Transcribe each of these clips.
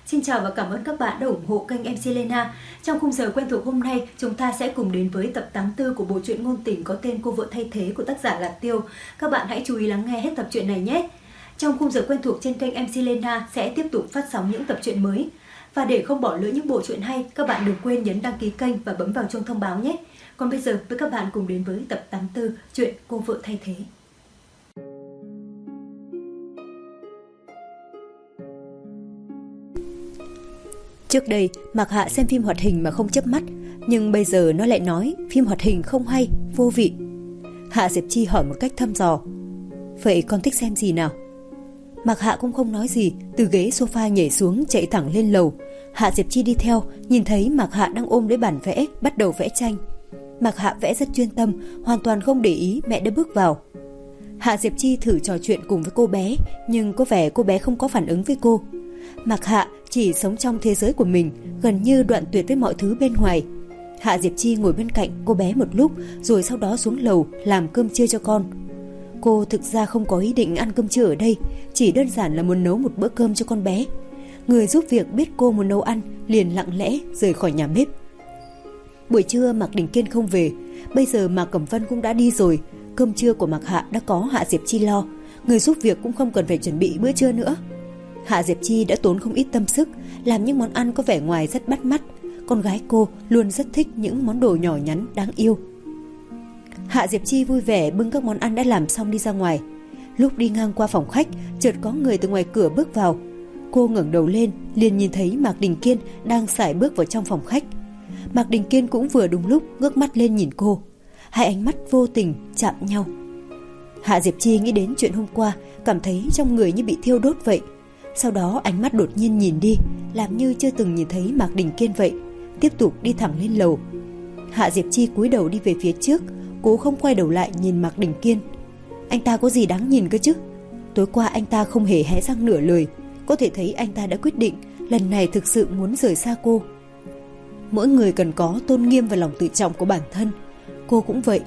Xin chào và cảm ơn các bạn đã ủng hộ kênh MC Lena. Trong khung giờ quen thuộc hôm nay, chúng ta sẽ cùng đến với tập 84 của bộ truyện ngôn tình có tên Cô vợ thay thế của tác giả Lạc Tiêu. Các bạn hãy chú ý lắng nghe hết tập truyện này nhé. Trong khung giờ quen thuộc trên kênh MC Lena sẽ tiếp tục phát sóng những tập truyện mới. Và để không bỏ lỡ những bộ truyện hay, các bạn đừng quên nhấn đăng ký kênh và bấm vào chuông thông báo nhé. Còn bây giờ, với các bạn cùng đến với tập 84 truyện Cô vợ thay thế. Trước đây, Mạc Hạ xem phim hoạt hình mà không chớp mắt, nhưng bây giờ nó lại nói phim hoạt hình không hay, vô vị. Hạ Diệp Chi hỏi một cách thăm dò: "Vậy con thích xem gì nào?" Mạc Hạ cũng không nói gì, từ ghế sofa nhảy xuống chạy thẳng lên lầu. Hạ Diệp Chi đi theo, nhìn thấy Mạc Hạ đang ôm lấy bản vẽ, bắt đầu vẽ tranh. Mạc Hạ vẽ rất chuyên tâm, hoàn toàn không để ý mẹ đã bước vào. Hạ Diệp Chi thử trò chuyện cùng với cô bé, nhưng có vẻ cô bé không có phản ứng với cô. Mạc Hạ chỉ sống trong thế giới của mình, gần như đoạn tuyệt với mọi thứ bên ngoài. Hạ Diệp Chi ngồi bên cạnh cô bé một lúc, rồi sau đó xuống lầu làm cơm trưa cho con. Cô thực ra không có ý định ăn cơm trưa ở đây, chỉ đơn giản là muốn nấu một bữa cơm cho con bé. Người giúp việc biết cô muốn nấu ăn, liền lặng lẽ rời khỏi nhà bếp. Buổi trưa Mạc Đình Kiên không về, bây giờ Mạc Cẩm Vân cũng đã đi rồi. Cơm trưa của Mạc Hạ đã có Hạ Diệp Chi lo, người giúp việc cũng không cần phải chuẩn bị bữa trưa nữa. Hạ Diệp Chi đã tốn không ít tâm sức, làm những món ăn có vẻ ngoài rất bắt mắt. Con gái cô luôn rất thích những món đồ nhỏ nhắn đáng yêu. Hạ Diệp Chi vui vẻ bưng các món ăn đã làm xong đi ra ngoài. Lúc đi ngang qua phòng khách, chợt có người từ ngoài cửa bước vào. Cô ngẩng đầu lên, liền nhìn thấy Mạc Đình Kiên đang sải bước vào trong phòng khách. Mạc Đình Kiên cũng vừa đúng lúc ngước mắt lên nhìn cô. Hai ánh mắt vô tình chạm nhau. Hạ Diệp Chi nghĩ đến chuyện hôm qua, cảm thấy trong người như bị thiêu đốt vậy. Sau đó ánh mắt đột nhiên nhìn đi, làm như chưa từng nhìn thấy Mạc Đình Kiên vậy, tiếp tục đi thẳng lên lầu. Hạ Diệp Chi cúi đầu đi về phía trước, cố không quay đầu lại nhìn Mạc Đình Kiên. Anh ta có gì đáng nhìn cơ chứ? Tối qua anh ta không hề hé răng nửa lời, có thể thấy anh ta đã quyết định lần này thực sự muốn rời xa cô. Mỗi người cần có tôn nghiêm và lòng tự trọng của bản thân, cô cũng vậy.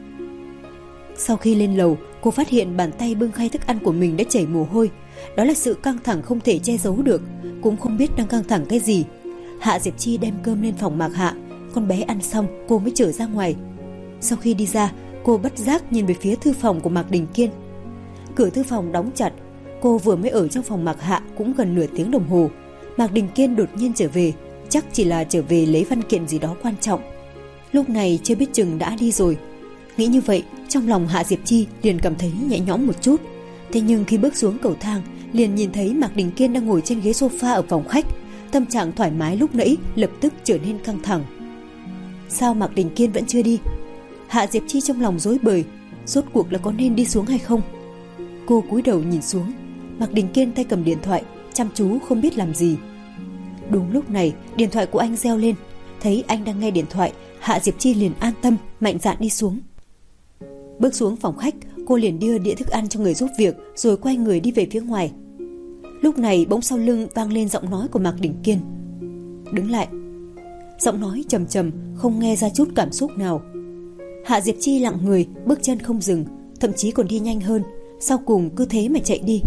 Sau khi lên lầu, cô phát hiện bàn tay bưng khay thức ăn của mình đã chảy mồ hôi. Đó là sự căng thẳng không thể che giấu được, cũng không biết đang căng thẳng cái gì. Hạ Diệp Chi đem cơm lên phòng Mạc Hạ, con bé ăn xong cô mới trở ra ngoài. Sau khi đi ra, cô bất giác nhìn về phía thư phòng của Mạc Đình Kiên. Cửa thư phòng đóng chặt. Cô vừa mới ở trong phòng Mạc Hạ cũng gần nửa tiếng đồng hồ. Mạc Đình Kiên đột nhiên trở về, chắc chỉ là trở về lấy văn kiện gì đó quan trọng. Lúc này chưa biết chừng đã đi rồi. Nghĩ như vậy, trong lòng Hạ Diệp Chi liền cảm thấy nhẹ nhõm một chút. Thế nhưng khi bước xuống cầu thang, liền nhìn thấy Mạc Đình Kiên đang ngồi trên ghế sofa ở phòng khách. Tâm trạng thoải mái lúc nãy lập tức trở nên căng thẳng. Sao Mạc Đình Kiên vẫn chưa đi? Hạ Diệp Chi trong lòng rối bời, rốt cuộc là có nên đi xuống hay không? Cô cúi đầu nhìn xuống, Mạc Đình Kiên tay cầm điện thoại, chăm chú không biết làm gì. Đúng lúc này, điện thoại của anh reo lên. Thấy anh đang nghe điện thoại, Hạ Diệp Chi liền an tâm, mạnh dạn đi xuống. Bước xuống phòng khách, cô liền đưa đĩa thức ăn cho người giúp việc, rồi quay người đi về phía ngoài. Lúc này bỗng sau lưng vang lên giọng nói của Mạc Đình Kiên. Đứng lại. Giọng nói trầm trầm, không nghe ra chút cảm xúc nào. Hạ Diệp Chi lặng người, bước chân không dừng, thậm chí còn đi nhanh hơn, sau cùng cứ thế mà chạy đi.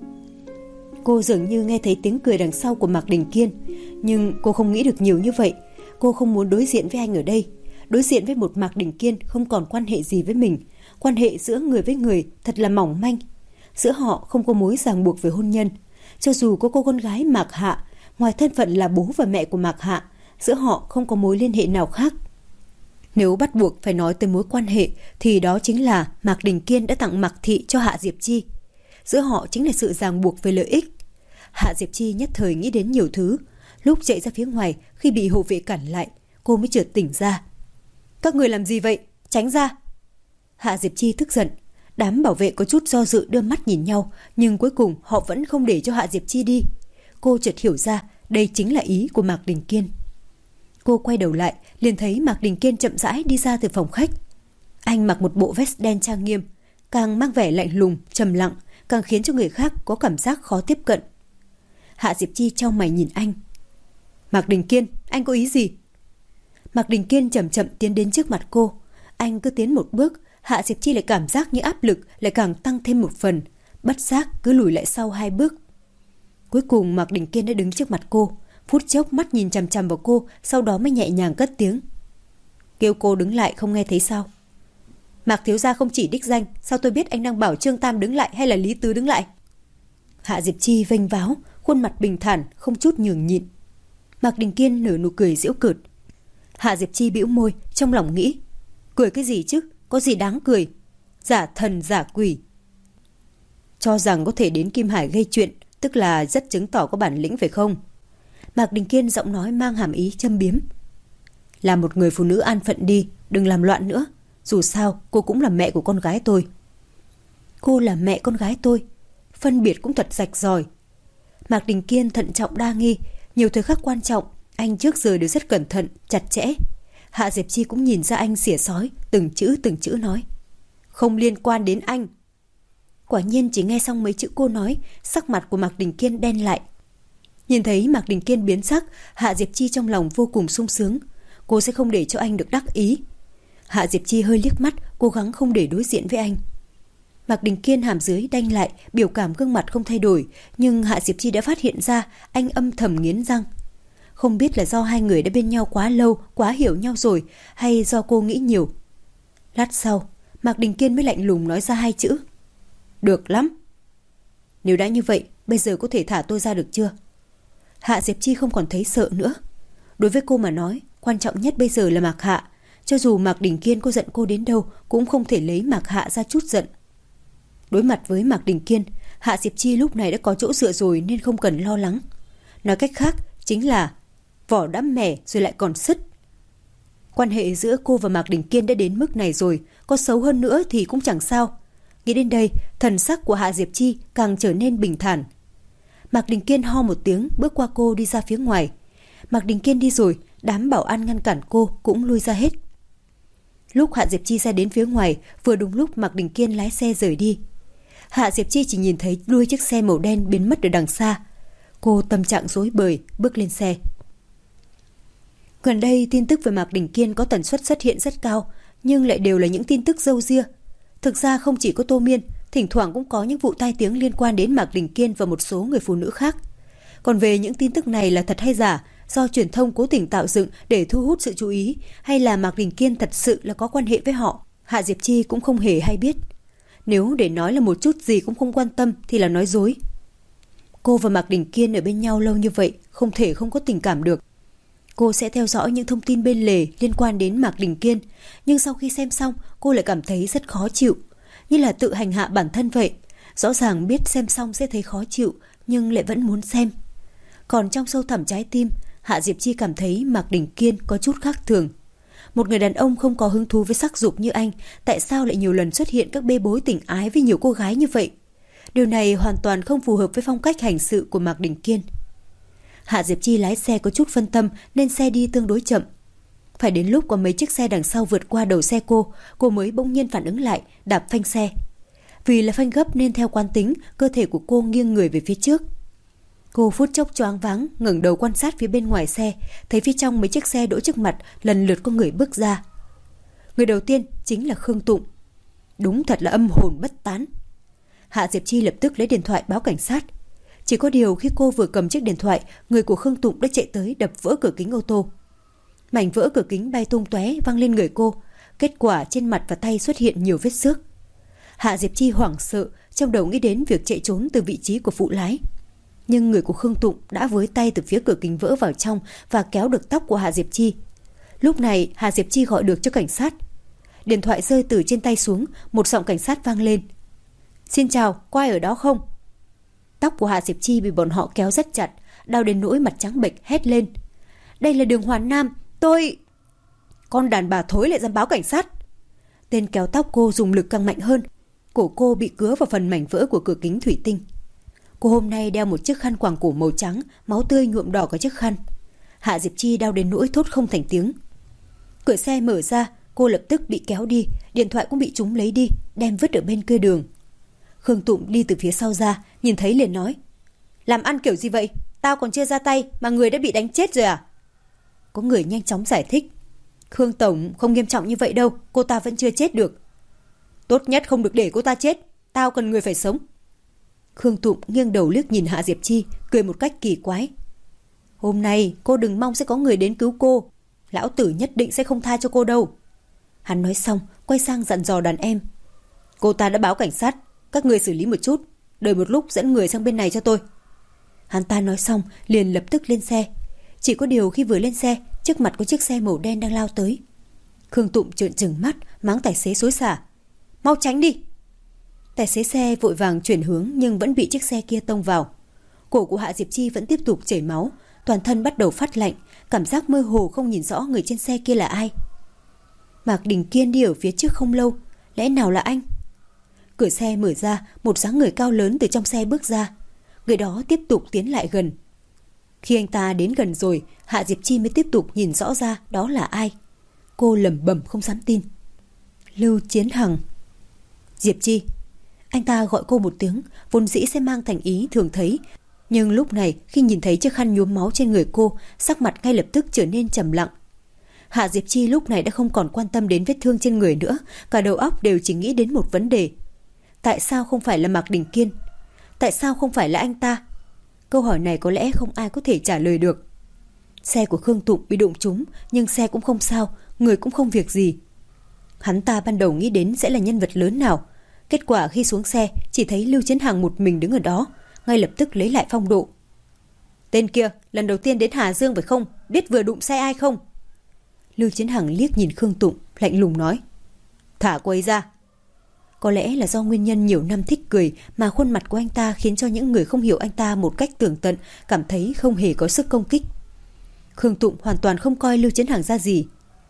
Cô dường như nghe thấy tiếng cười đằng sau của Mạc Đình Kiên, nhưng cô không nghĩ được nhiều như vậy. Cô không muốn đối diện với anh ở đây, đối diện với một Mạc Đình Kiên không còn quan hệ gì với mình. Quan hệ giữa người với người thật là mỏng manh. Giữa họ không có mối ràng buộc về hôn nhân. Cho dù có cô con gái Mạc Hạ, ngoài thân phận là bố và mẹ của Mạc Hạ, giữa họ không có mối liên hệ nào khác. Nếu bắt buộc phải nói tới mối quan hệ, thì đó chính là Mạc Đình Kiên đã tặng Mạc Thị cho Hạ Diệp Chi. Giữa họ chính là sự ràng buộc về lợi ích. Hạ Diệp Chi nhất thời nghĩ đến nhiều thứ. Lúc chạy ra phía ngoài, khi bị hộ vệ cản lại, cô mới chợt tỉnh ra. Các người làm gì vậy? Tránh ra! Hạ Diệp Chi tức giận. Đám bảo vệ có chút do dự đưa mắt nhìn nhau, nhưng cuối cùng họ vẫn không để cho Hạ Diệp Chi đi. Cô chợt hiểu ra đây chính là ý của Mạc Đình Kiên. Cô quay đầu lại, liền thấy Mạc Đình Kiên chậm rãi đi ra từ phòng khách. Anh mặc một bộ vest đen trang nghiêm, càng mang vẻ lạnh lùng, trầm lặng, càng khiến cho người khác có cảm giác khó tiếp cận. Hạ Diệp Chi chau mày nhìn anh. Mạc Đình Kiên, anh có ý gì? Mạc Đình Kiên chậm chậm tiến đến trước mặt cô. Anh cứ tiến một bước, Hạ Diệp Chi lại cảm giác như áp lực lại càng tăng thêm một phần, bất giác cứ lùi lại sau 2 bước. Cuối cùng Mạc Đình Kiên đã đứng trước mặt cô, phút chốc mắt nhìn chằm chằm vào cô, sau đó mới nhẹ nhàng cất tiếng. Kêu cô đứng lại không nghe thấy sao? Mạc thiếu gia không chỉ đích danh, sao tôi biết anh đang bảo Trương Tam đứng lại hay là Lý Tứ đứng lại? Hạ Diệp Chi vênh váo, khuôn mặt bình thản, không chút nhường nhịn. Mạc Đình Kiên nở nụ cười giễu cợt. Hạ Diệp Chi bĩu môi, trong lòng nghĩ, cười cái gì chứ, có gì đáng cười? Giả thần giả quỷ. Cho rằng có thể đến Kim Hải gây chuyện, tức là rất chứng tỏ có bản lĩnh phải không? Mạc Đình Kiên giọng nói mang hàm ý châm biếm. Là một người phụ nữ an phận đi, đừng làm loạn nữa. Dù sao, cô cũng là mẹ của con gái tôi. Cô là mẹ con gái tôi? Phân biệt cũng thật rạch ròi. Mạc Đình Kiên thận trọng đa nghi, nhiều thời khắc quan trọng, anh trước giờ đều rất cẩn thận, chặt chẽ. Hạ Diệp Chi cũng nhìn ra anh xỉa sói, từng chữ nói. Không liên quan đến anh. Quả nhiên chỉ nghe xong mấy chữ cô nói, sắc mặt của Mạc Đình Kiên đen lại. Nhìn thấy Mạc Đình Kiên biến sắc, Hạ Diệp Chi trong lòng vô cùng sung sướng. Cô sẽ không để cho anh được đắc ý. Hạ Diệp Chi hơi liếc mắt, cố gắng không để đối diện với anh. Mạc Đình Kiên hàm dưới đanh lại, biểu cảm gương mặt không thay đổi, nhưng Hạ Diệp Chi đã phát hiện ra anh âm thầm nghiến răng. Không biết là do hai người đã bên nhau quá lâu, quá hiểu nhau rồi, hay do cô nghĩ nhiều. Lát sau, Mạc Đình Kiên mới lạnh lùng nói ra hai chữ. Được lắm. Nếu đã như vậy, bây giờ có thể thả tôi ra được chưa? Hạ Diệp Chi không còn thấy sợ nữa. Đối với cô mà nói, quan trọng nhất bây giờ là Mạc Hạ. Cho dù Mạc Đình Kiên có giận cô đến đâu, cũng không thể lấy Mạc Hạ ra chút giận. Đối mặt với Mạc Đình Kiên, Hạ Diệp Chi lúc này đã có chỗ dựa rồi nên không cần lo lắng. Nói cách khác, chính là vỏ đã mẻ rồi lại còn sứt. Quan hệ giữa cô và Mạc Đình Kiên đã đến mức này rồi, có xấu hơn nữa thì cũng chẳng sao. Nghĩ đến đây, thần sắc của Hạ Diệp Chi càng trở nên bình thản. Mạc Đình Kiên ho một tiếng, bước qua cô đi ra phía ngoài. Mạc Đình Kiên đi rồi, đám bảo an ngăn cản cô cũng lui ra hết. Lúc Hạ Diệp Chi ra đến phía ngoài, vừa đúng lúc Mạc Đình Kiên lái xe rời đi. Hạ Diệp Chi chỉ nhìn thấy đuôi chiếc xe màu đen biến mất ở đằng xa. Cô tâm trạng rối bời, bước lên xe. Gần đây tin tức về Mạc Đình Kiên có tần suất xuất hiện rất cao, nhưng lại đều là những tin tức râu ria. Thực ra không chỉ có Tô Miên, thỉnh thoảng cũng có những vụ tai tiếng liên quan đến Mạc Đình Kiên và một số người phụ nữ khác. Còn về những tin tức này là thật hay giả, do truyền thông cố tình tạo dựng để thu hút sự chú ý, hay là Mạc Đình Kiên thật sự là có quan hệ với họ, Hạ Diệp Chi cũng không hề hay biết. Nếu để nói là một chút gì cũng không quan tâm thì là nói dối. Cô và Mạc Đình Kiên ở bên nhau lâu như vậy, không thể không có tình cảm được. Cô sẽ theo dõi những thông tin bên lề liên quan đến Mạc Đình Kiên, nhưng sau khi xem xong, cô lại cảm thấy rất khó chịu, như là tự hành hạ bản thân vậy. Rõ ràng biết xem xong sẽ thấy khó chịu, nhưng lại vẫn muốn xem. Còn trong sâu thẳm trái tim, Hạ Diệp Chi cảm thấy Mạc Đình Kiên có chút khác thường. Một người đàn ông không có hứng thú với sắc dục như anh, tại sao lại nhiều lần xuất hiện các bê bối tình ái với nhiều cô gái như vậy? Điều này hoàn toàn không phù hợp với phong cách hành sự của Mạc Đình Kiên. Hạ Diệp Chi lái xe có chút phân tâm nên xe đi tương đối chậm. Phải đến lúc có mấy chiếc xe đằng sau vượt qua đầu xe cô mới bỗng nhiên phản ứng lại, đạp phanh xe. Vì là phanh gấp nên theo quán tính, cơ thể của cô nghiêng người về phía trước. Cô phút chốc choáng váng, ngẩng đầu quan sát phía bên ngoài xe, thấy phía trong mấy chiếc xe đỗ trước mặt lần lượt có người bước ra. Người đầu tiên chính là Khương Tụng. Đúng thật là âm hồn bất tán. Hạ Diệp Chi lập tức lấy điện thoại báo cảnh sát. Chỉ có điều khi cô vừa cầm chiếc điện thoại, người của Khương Tụng đã chạy tới đập vỡ cửa kính ô tô. Mảnh vỡ cửa kính bay tung tóe văng lên người cô. Kết quả trên mặt và tay xuất hiện nhiều vết xước. Hạ Diệp Chi hoảng sợ, trong đầu nghĩ đến việc chạy trốn từ vị trí của phụ lái. Nhưng người của Khương Tụng đã với tay từ phía cửa kính vỡ vào trong và kéo được tóc của Hạ Diệp Chi. Lúc này Hạ Diệp Chi gọi được cho cảnh sát. Điện thoại rơi từ trên tay xuống, một giọng cảnh sát vang lên. Xin chào, có ai ở đó không? Tóc của Hạ Diệp Chi bị bọn họ kéo rất chặt, đau đến nỗi mặt trắng bệch hét lên. Đây là đường Hoàn Nam, tôi... Con đàn bà thối lại dám báo cảnh sát. Tên kéo tóc cô dùng lực càng mạnh hơn. Cổ cô bị cứa vào phần mảnh vỡ của cửa kính thủy tinh. Cô hôm nay đeo một chiếc khăn quàng cổ màu trắng, máu tươi nhuộm đỏ cả chiếc khăn. Hạ Diệp Chi đau đến nỗi thốt không thành tiếng. Cửa xe mở ra, cô lập tức bị kéo đi, điện thoại cũng bị chúng lấy đi, đem vứt ở bên kia đường. Khương Tụng đi từ phía sau ra, nhìn thấy liền nói. Làm ăn kiểu gì vậy? Tao còn chưa ra tay mà người đã bị đánh chết rồi à? Có người nhanh chóng giải thích. Khương Tổng, không nghiêm trọng như vậy đâu, cô ta vẫn chưa chết được. Tốt nhất không được để cô ta chết, tao cần người phải sống. Khương Tụng nghiêng đầu liếc nhìn Hạ Diệp Chi, cười một cách kỳ quái. Hôm nay cô đừng mong sẽ có người đến cứu cô. Lão tử nhất định sẽ không tha cho cô đâu. Hắn nói xong, quay sang dặn dò đàn em. Cô ta đã báo cảnh sát, các người xử lý một chút, đợi một lúc dẫn người sang bên này cho tôi. Hắn ta nói xong, liền lập tức lên xe. Chỉ có điều khi vừa lên xe, trước mặt có chiếc xe màu đen đang lao tới. Khương Tụng trợn trừng mắt, mắng tài xế xối xả. Mau tránh đi! Tài xế xe vội vàng chuyển hướng nhưng vẫn bị chiếc xe kia tông vào. Cổ của Hạ Diệp Chi vẫn tiếp tục chảy máu, toàn thân bắt đầu phát lạnh, cảm giác mơ hồ không nhìn rõ người trên xe kia là ai. Mạc Đình Kiên đi ở phía trước không lâu, lẽ nào là anh? Cửa xe mở ra, một dáng người cao lớn từ trong xe bước ra. Người đó tiếp tục tiến lại gần. Khi anh ta đến gần rồi, Hạ Diệp Chi mới tiếp tục nhìn rõ ra đó là ai. Cô lẩm bẩm không dám tin. Lưu Chiến Hằng. Diệp Chi. Anh ta gọi cô một tiếng, vốn dĩ sẽ mang thành ý thường thấy. Nhưng lúc này khi nhìn thấy chiếc khăn nhuốm máu trên người cô, sắc mặt ngay lập tức trở nên trầm lặng. Hạ Diệp Chi lúc này đã không còn quan tâm đến vết thương trên người nữa, cả đầu óc đều chỉ nghĩ đến một vấn đề. Tại sao không phải là Mạc Đình Kiên? Tại sao không phải là anh ta? Câu hỏi này có lẽ không ai có thể trả lời được. Xe của Khương Tụng bị đụng trúng, nhưng xe cũng không sao, người cũng không việc gì. Hắn ta ban đầu nghĩ đến sẽ là nhân vật lớn nào. Kết quả khi xuống xe, chỉ thấy Lưu Chiến Hằng một mình đứng ở đó, ngay lập tức lấy lại phong độ. Tên kia, lần đầu tiên đến Hà Dương phải không? Biết vừa đụng xe ai không? Lưu Chiến Hằng liếc nhìn Khương Tụng, lạnh lùng nói. Thả cô ấy ra. Có lẽ là do nguyên nhân nhiều năm thích cười mà khuôn mặt của anh ta khiến cho những người không hiểu anh ta một cách tường tận cảm thấy không hề có sức công kích. Khương Tụng hoàn toàn không coi Lưu Chiến Hằng ra gì.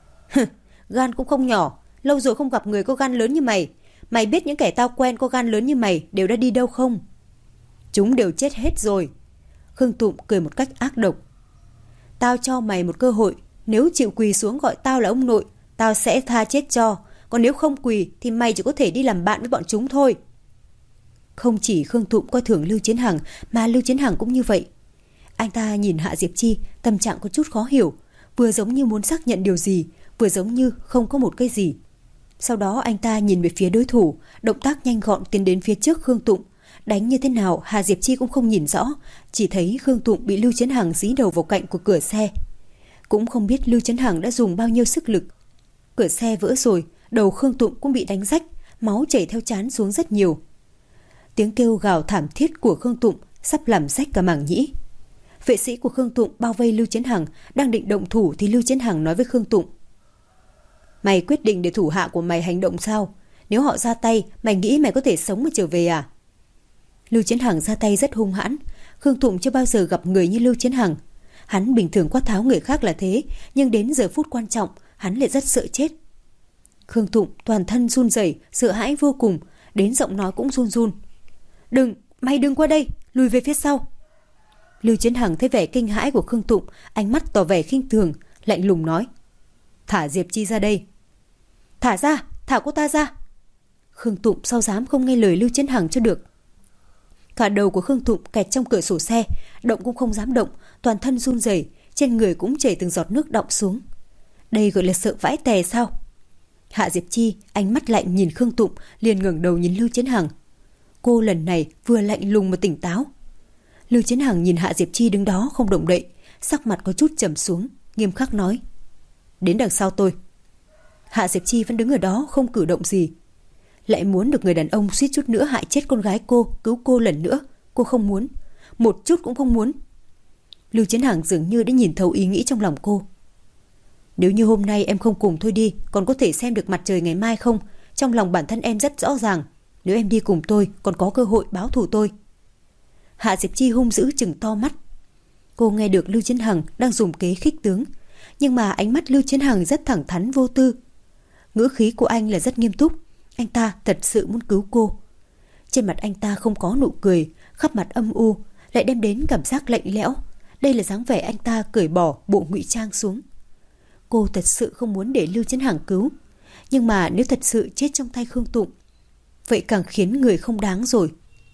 Gan cũng không nhỏ, lâu rồi không gặp người có gan lớn như mày. Mày biết những kẻ tao quen có gan lớn như mày đều đã đi đâu không? Chúng đều chết hết rồi. Khương Tụng cười một cách ác độc. Tao cho mày một cơ hội, nếu chịu quỳ xuống gọi tao là ông nội, tao sẽ tha chết cho. Còn nếu không quỳ thì mày chỉ có thể đi làm bạn với bọn chúng thôi. Không chỉ Khương Tụng coi thường Lưu Chiến Hằng, mà Lưu Chiến Hằng cũng như vậy. Anh ta nhìn Hạ Diệp Chi, tâm trạng có chút khó hiểu, vừa giống như muốn xác nhận điều gì, vừa giống như không có một cái gì. Sau đó anh ta nhìn về phía đối thủ, động tác nhanh gọn tiến đến phía trước Khương Tụng. Đánh như thế nào Hạ Diệp Chi cũng không nhìn rõ, chỉ thấy Khương Tụng bị Lưu Chiến Hằng dí đầu vào cạnh của cửa xe. Cũng không biết Lưu Chiến Hằng đã dùng bao nhiêu sức lực. Cửa xe vỡ rồi, đầu Khương Tụng cũng bị đánh rách, máu chảy theo trán xuống rất nhiều. Tiếng kêu gào thảm thiết của Khương Tụng sắp làm rách cả màng nhĩ. Vệ sĩ của Khương Tụng bao vây Lưu Chiến Hằng, đang định động thủ thì Lưu Chiến Hằng nói với Khương Tụng. Mày quyết định để thủ hạ của mày hành động sao? Nếu họ ra tay, mày nghĩ mày có thể sống mà trở về à? Lưu Chiến Hằng ra tay rất hung hãn. Khương Tụng chưa bao giờ gặp người như Lưu Chiến Hằng. Hắn bình thường quát tháo người khác là thế, nhưng đến giờ phút quan trọng, hắn lại rất sợ chết. Khương Tụng toàn thân run rẩy, sợ hãi vô cùng, đến giọng nói cũng run run. Mày đừng qua đây, lùi về phía sau. Lưu Chiến Hằng thấy vẻ kinh hãi của Khương Tụng, ánh mắt tỏ vẻ khinh thường, lạnh lùng nói. Thả Diệp Chi ra đây. Thả ra, thả cô ta ra. Khương Tụng sao dám không nghe lời Lưu Chiến Hằng cho được. Cả đầu của Khương Tụng kẹt trong cửa sổ xe, động cũng không dám động, toàn thân run rẩy, trên người cũng chảy từng giọt nước đọng xuống. Đây gọi là sợ vãi tè sao? Hạ Diệp Chi ánh mắt lạnh nhìn Khương Tụng, liền ngẩng đầu nhìn Lưu Chiến Hằng. Cô lần này vừa lạnh lùng mà tỉnh táo. Lưu Chiến Hằng nhìn Hạ Diệp Chi đứng đó không động đậy, sắc mặt có chút trầm xuống, nghiêm khắc nói. Đến đằng sau tôi. Hạ Diệp Chi vẫn đứng ở đó không cử động gì. Lại muốn được người đàn ông suýt chút nữa hại chết con gái cô cứu cô lần nữa. Cô không muốn, một chút cũng không muốn. Lưu Chiến Hằng dường như đã nhìn thấu ý nghĩ trong lòng cô. Nếu như hôm nay em không cùng thôi đi, còn có thể xem được mặt trời ngày mai không? Trong lòng bản thân em rất rõ ràng, nếu em đi cùng tôi còn có cơ hội báo thù tôi. Hạ Diệp Chi hung dữ trừng to mắt. Cô nghe được Lưu Chiến Hằng đang dùng kế khích tướng, nhưng mà ánh mắt Lưu Chiến Hằng rất thẳng thắn vô tư. Ngữ khí của anh là rất nghiêm túc, anh ta thật sự muốn cứu cô. Trên mặt anh ta không có nụ cười, khắp mặt âm u, lại đem đến cảm giác lạnh lẽo. Đây là dáng vẻ anh ta cởi bỏ bộ ngụy trang xuống. Cô thật sự không muốn để Lưu Chiến Hằng cứu, nhưng mà nếu thật sự chết trong tay Khương Tụng, vậy càng khiến người không đáng rồi.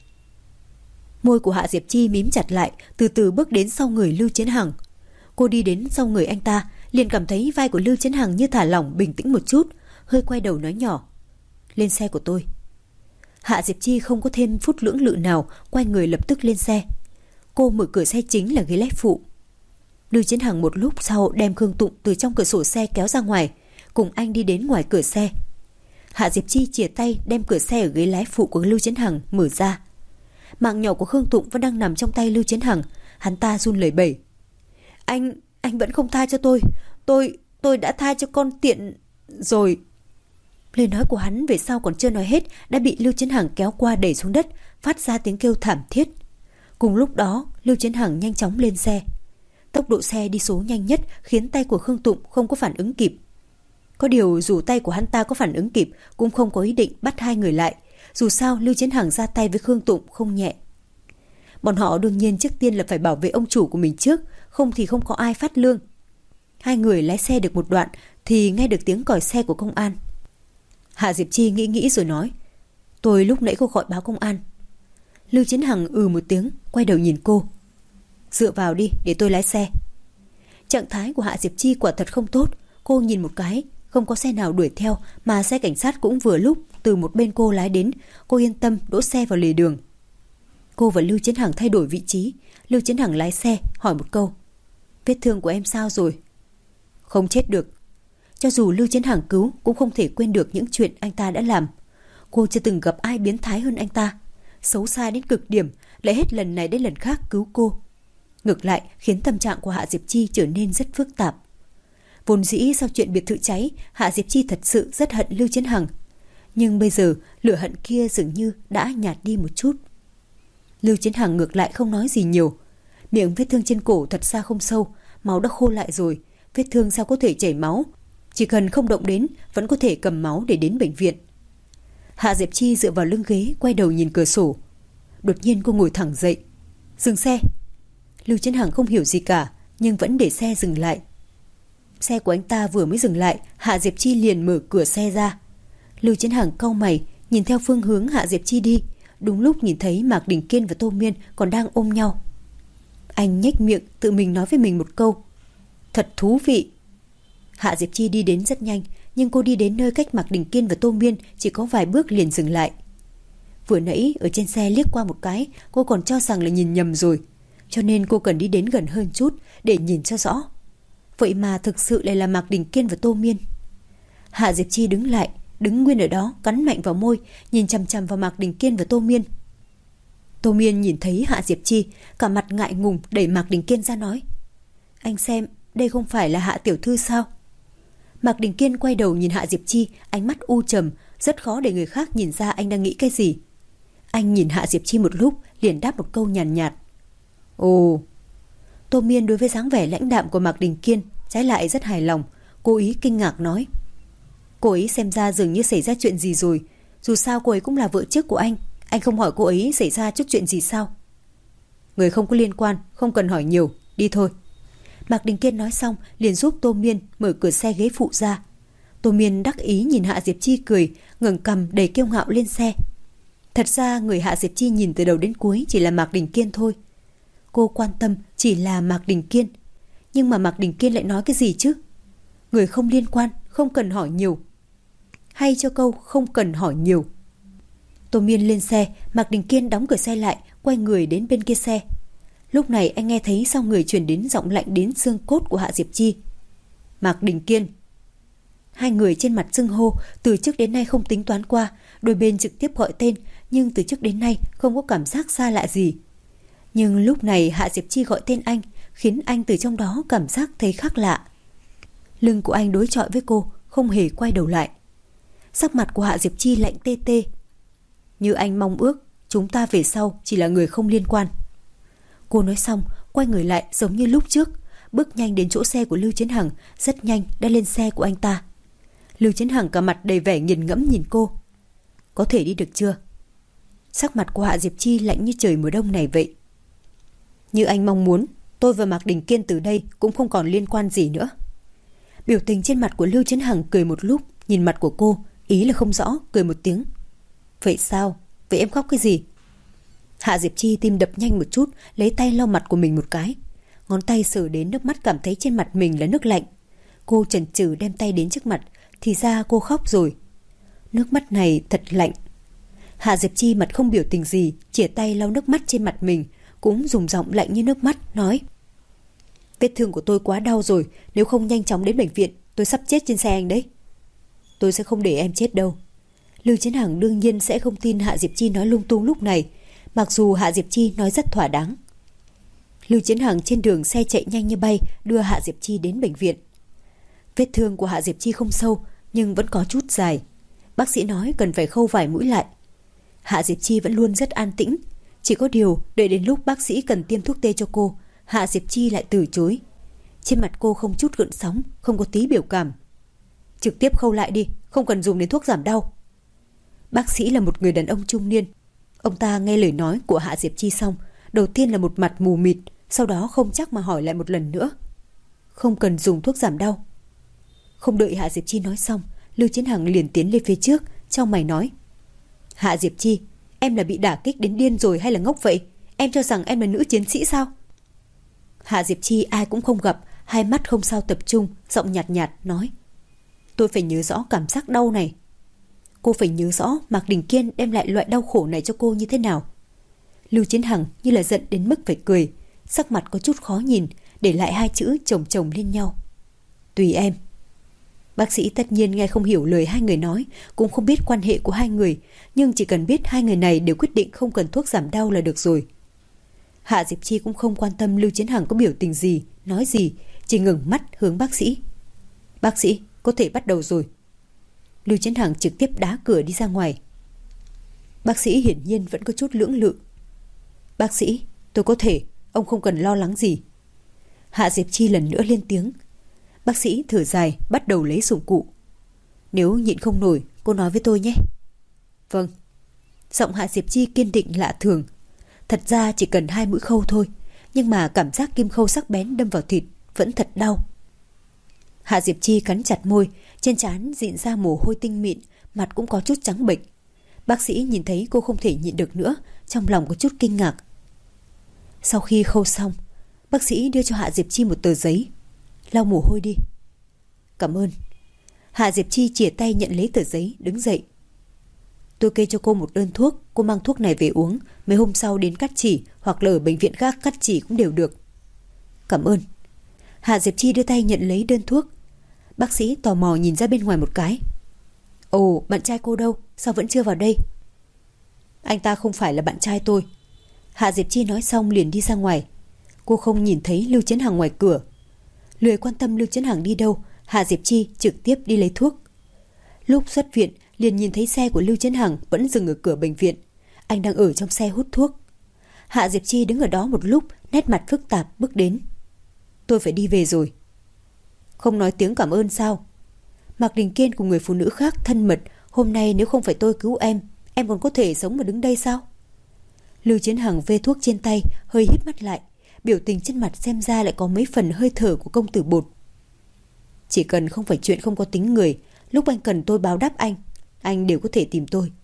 Môi của Hạ Diệp Chi mím chặt lại, từ từ bước đến sau người Lưu Chiến Hằng. Cô đi đến sau người anh ta, liền cảm thấy vai của Lưu Chiến Hằng như thả lỏng, bình tĩnh một chút, hơi quay đầu nói nhỏ. Lên xe của tôi. Hạ Diệp Chi không có thêm phút lưỡng lự nào, quay người lập tức lên xe. Cô mở cửa xe chính là ghế lái phụ. Lưu Chiến Hằng một lúc sau đem Khương Tụng từ trong cửa sổ xe kéo ra ngoài, cùng anh đi đến ngoài cửa xe. Hạ Diệp Chi chìa tay đem cửa xe ở ghế lái phụ của Lưu Chiến Hằng mở ra. Mạng nhỏ của Khương Tụng vẫn đang nằm trong tay Lưu Chiến Hằng. Hắn ta run lẩy bẩy. Anh vẫn không tha cho tôi. Tôi đã tha cho con tiện rồi. Lời nói của hắn về sau còn chưa nói hết đã bị Lưu Chiến Hằng kéo qua đẩy xuống đất, phát ra tiếng kêu thảm thiết. Cùng lúc đó, Lưu Chiến Hằng nhanh chóng lên xe. Tốc độ xe đi số nhanh nhất khiến tay của Khương Tụng không có phản ứng kịp. Có điều dù tay của hắn ta có phản ứng kịp cũng không có ý định bắt hai người lại. Dù sao Lưu Chiến Hằng ra tay với Khương Tụng không nhẹ. Bọn họ đương nhiên trước tiên là phải bảo vệ ông chủ của mình trước, không thì không có ai phát lương. Hai người lái xe được một đoạn thì nghe được tiếng còi xe của công an. Hạ Diệp Chi nghĩ rồi nói, tôi lúc nãy có gọi báo công an. Lưu Chiến Hằng một tiếng, quay đầu nhìn cô. Dựa vào đi để tôi lái xe. Trạng thái của Hạ Diệp Chi quả thật không tốt. Cô nhìn một cái, không có xe nào đuổi theo, mà xe cảnh sát cũng vừa lúc từ một bên cô lái đến. Cô yên tâm đỗ xe vào lề đường. Cô và Lưu Chiến Hằng thay đổi vị trí. Lưu Chiến Hằng lái xe hỏi một câu, vết thương của em sao rồi? Không chết được. Cho dù Lưu Chiến Hằng cứu cũng không thể quên được những chuyện anh ta đã làm. Cô chưa từng gặp ai biến thái hơn anh ta, xấu xa đến cực điểm, lại hết lần này đến lần khác cứu cô. Ngược lại khiến tâm trạng của Hạ Diệp Chi trở nên rất phức tạp. Vốn dĩ sau chuyện biệt thự cháy, Hạ Diệp Chi thật sự rất hận Lưu Chiến Hằng. Nhưng bây giờ lửa hận kia dường như đã nhạt đi một chút. Lưu Chiến Hằng ngược lại không nói gì nhiều. Miệng vết thương trên cổ thật ra không sâu, máu đã khô lại rồi. Vết thương sao có thể chảy máu? Chỉ cần không động đến vẫn có thể cầm máu để đến bệnh viện. Hạ Diệp Chi dựa vào lưng ghế, quay đầu nhìn cửa sổ. Đột nhiên cô ngồi thẳng dậy. Dừng xe. Lưu Chiến Hằng không hiểu gì cả, nhưng vẫn để xe dừng lại. Xe của anh ta vừa mới dừng lại, Hạ Diệp Chi liền mở cửa xe ra. Lưu Chiến Hằng cau mày, nhìn theo phương hướng Hạ Diệp Chi đi. Đúng lúc nhìn thấy Mạc Đình Kiên và Tô Miên còn đang ôm nhau. Anh nhếch miệng tự mình nói với mình một câu, thật thú vị. Hạ Diệp Chi đi đến rất nhanh, nhưng cô đi đến nơi cách Mạc Đình Kiên và Tô Miên chỉ có vài bước liền dừng lại. Vừa nãy ở trên xe liếc qua một cái, cô còn cho rằng là nhìn nhầm rồi, cho nên cô cần đi đến gần hơn chút để nhìn cho rõ. Vậy mà thực sự lại là Mạc Đình Kiên và Tô Miên. Hạ Diệp Chi đứng lại, đứng nguyên ở đó, cắn mạnh vào môi, nhìn chằm chằm vào Mạc Đình Kiên và Tô Miên. Tô Miên nhìn thấy Hạ Diệp Chi, cả mặt ngại ngùng đẩy Mạc Đình Kiên ra nói, anh xem, đây không phải là Hạ tiểu thư sao? Mạc Đình Kiên quay đầu nhìn Hạ Diệp Chi, ánh mắt u trầm, rất khó để người khác nhìn ra anh đang nghĩ cái gì. Anh nhìn Hạ Diệp Chi một lúc, liền đáp một câu nhàn nhạt. Ồ. Tô Miên đối với dáng vẻ lãnh đạm của Mạc Đình Kiên trái lại rất hài lòng, cô ý kinh ngạc nói, cô ấy xem ra dường như xảy ra chuyện gì rồi. Dù sao cô ấy cũng là vợ trước của anh không hỏi cô ấy xảy ra chút chuyện gì sao? Người không có liên quan, không cần hỏi nhiều, đi thôi. Mạc Đình Kiên nói xong liền giúp Tô Miên mở cửa xe ghế phụ ra. Tô Miên đắc ý nhìn Hạ Diệp Chi cười, ngẩng cằm đầy kiêu ngạo lên xe. Thật ra người Hạ Diệp Chi nhìn từ đầu đến cuối chỉ là Mạc Đình Kiên thôi. Cô quan tâm chỉ là Mạc Đình Kiên. Nhưng mà Mạc Đình Kiên lại nói cái gì chứ? Người không liên quan, không cần hỏi nhiều. Hay cho câu không cần hỏi nhiều. Tô Miên lên xe, Mạc Đình Kiên đóng cửa xe lại, quay người đến bên kia xe. Lúc này anh nghe thấy sau người truyền đến giọng lạnh đến xương cốt của Hạ Diệp Chi. Mạc Đình Kiên. Hai người trên mặt xưng hô, từ trước đến nay không tính toán qua, đôi bên trực tiếp gọi tên, nhưng từ trước đến nay không có cảm giác xa lạ gì. Nhưng lúc này Hạ Diệp Chi gọi tên anh, khiến anh từ trong đó cảm giác thấy khác lạ. Lưng của anh đối chọi với cô, không hề quay đầu lại. Sắc mặt của Hạ Diệp Chi lạnh tê tê. Như anh mong ước, chúng ta về sau chỉ là người không liên quan. Cô nói xong, quay người lại giống như lúc trước, bước nhanh đến chỗ xe của Lưu Chiến Hằng, rất nhanh đã lên xe của anh ta. Lưu Chiến Hằng cả mặt đầy vẻ nghiền ngẫm nhìn cô. Có thể đi được chưa? Sắc mặt của Hạ Diệp Chi lạnh như trời mùa đông này vậy. Như anh mong muốn, tôi và Mạc Đình Kiên từ đây cũng không còn liên quan gì nữa. Biểu tình trên mặt của Lưu Chiến Hằng cười một lúc, nhìn mặt của cô, ý là không rõ, cười một tiếng. Vậy sao? Vậy em khóc cái gì? Hạ Diệp Chi tim đập nhanh một chút, lấy tay lau mặt của mình một cái. Ngón tay sờ đến nước mắt, cảm thấy trên mặt mình là nước lạnh. Cô chần chừ đem tay đến trước mặt, thì ra cô khóc rồi. Nước mắt này thật lạnh. Hạ Diệp Chi mặt không biểu tình gì, chìa tay lau nước mắt trên mặt mình, cũng dùng giọng lạnh như nước mắt, nói: Vết thương của tôi quá đau rồi, nếu không nhanh chóng đến bệnh viện, tôi sắp chết trên xe anh đấy. Tôi sẽ không để em chết đâu. Lưu Chiến Hằng đương nhiên sẽ không tin Hạ Diệp Chi nói lung tung lúc này, mặc dù Hạ Diệp Chi nói rất thỏa đáng. Lưu Chiến Hằng trên đường xe chạy nhanh như bay đưa Hạ Diệp Chi đến bệnh viện. Vết thương của Hạ Diệp Chi không sâu nhưng vẫn có chút dài. Bác sĩ nói cần phải khâu vải mũi lại. Hạ Diệp Chi vẫn luôn rất an tĩnh, chỉ có điều đợi đến lúc bác sĩ cần tiêm thuốc tê cho cô, Hạ Diệp Chi lại từ chối. Trên mặt cô không chút gợn sóng, không có tí biểu cảm. Trực tiếp khâu lại đi, không cần dùng đến thuốc giảm đau. Bác sĩ là một người đàn ông trung niên. Ông ta nghe lời nói của Hạ Diệp Chi xong, đầu tiên là một mặt mù mịt, sau đó không chắc mà hỏi lại một lần nữa. Không cần dùng thuốc giảm đau. Không đợi Hạ Diệp Chi nói xong, Lưu Chiến Hằng liền tiến lên phía trước, trong mày nói: Hạ Diệp Chi, em là bị đả kích đến điên rồi hay là ngốc vậy? Em cho rằng em là nữ chiến sĩ sao? Hạ Diệp Chi ai cũng không gặp, hai mắt không sao tập trung, giọng nhạt nhạt nói: Tôi phải nhớ rõ cảm giác đau này. Cô phải nhớ rõ Mạc Đình Kiên đem lại loại đau khổ này cho cô như thế nào. Lưu Chiến Hằng như là giận đến mức phải cười, sắc mặt có chút khó nhìn, để lại hai chữ chồng chồng lên nhau: Tùy em. Bác sĩ tất nhiên nghe không hiểu lời hai người nói, cũng không biết quan hệ của hai người, nhưng chỉ cần biết hai người này đều quyết định không cần thuốc giảm đau là được rồi. Hạ Diệp Chi cũng không quan tâm Lưu Chiến Hằng có biểu tình gì, nói gì, chỉ ngẩng mắt hướng bác sĩ. Bác sĩ, có thể bắt đầu rồi. Lưu Chiến Hằng trực tiếp đá cửa đi ra ngoài. Bác sĩ hiển nhiên vẫn có chút lưỡng lự. Bác sĩ, tôi có thể, ông không cần lo lắng gì. Hạ Diệp Chi lần nữa lên tiếng. Bác sĩ thở dài, bắt đầu lấy dụng cụ. Nếu nhịn không nổi, cô nói với tôi nhé. Vâng. Giọng Hạ Diệp Chi kiên định lạ thường. Thật ra chỉ cần 2 mũi khâu thôi, nhưng mà cảm giác kim khâu sắc bén đâm vào thịt vẫn thật đau. Hạ Diệp Chi cắn chặt môi, trên trán rịn ra mồ hôi tinh mịn, mặt cũng có chút trắng bệch. Bác sĩ nhìn thấy cô không thể nhịn được nữa, trong lòng có chút kinh ngạc. Sau khi khâu xong, bác sĩ đưa cho Hạ Diệp Chi một tờ giấy. Lau mồ hôi đi. Cảm ơn. Hạ Diệp Chi chìa tay nhận lấy tờ giấy, đứng dậy. Tôi kê cho cô một đơn thuốc, cô mang thuốc này về uống, mấy hôm sau đến cắt chỉ hoặc là ở bệnh viện khác cắt chỉ cũng đều được. Cảm ơn. Hạ Diệp Chi đưa tay nhận lấy đơn thuốc. Bác sĩ tò mò nhìn ra bên ngoài một cái. Ồ, bạn trai cô đâu? Sao vẫn chưa vào đây? Anh ta không phải là bạn trai tôi. Hạ Diệp Chi nói xong liền đi ra ngoài. Cô không nhìn thấy Lưu Chiến Hằng ngoài cửa. Lười quan tâm Lưu Chiến Hằng đi đâu, Hạ Diệp Chi trực tiếp đi lấy thuốc. Lúc xuất viện liền nhìn thấy xe của Lưu Chiến Hằng vẫn dừng ở cửa bệnh viện. Anh đang ở trong xe hút thuốc. Hạ Diệp Chi đứng ở đó một lúc, nét mặt phức tạp bước đến. Tôi phải đi về rồi. Không nói tiếng cảm ơn sao? Mạc Đình Kiên cùng người phụ nữ khác thân mật, hôm nay nếu không phải tôi cứu em còn có thể sống mà đứng đây sao? Lưu Chiến Hằng vê thuốc trên tay, hơi híp mắt lại, biểu tình trên mặt xem ra lại có mấy phần hơi thở của công tử bột. Chỉ cần không phải chuyện không có tính người, lúc anh cần tôi báo đáp anh đều có thể tìm tôi.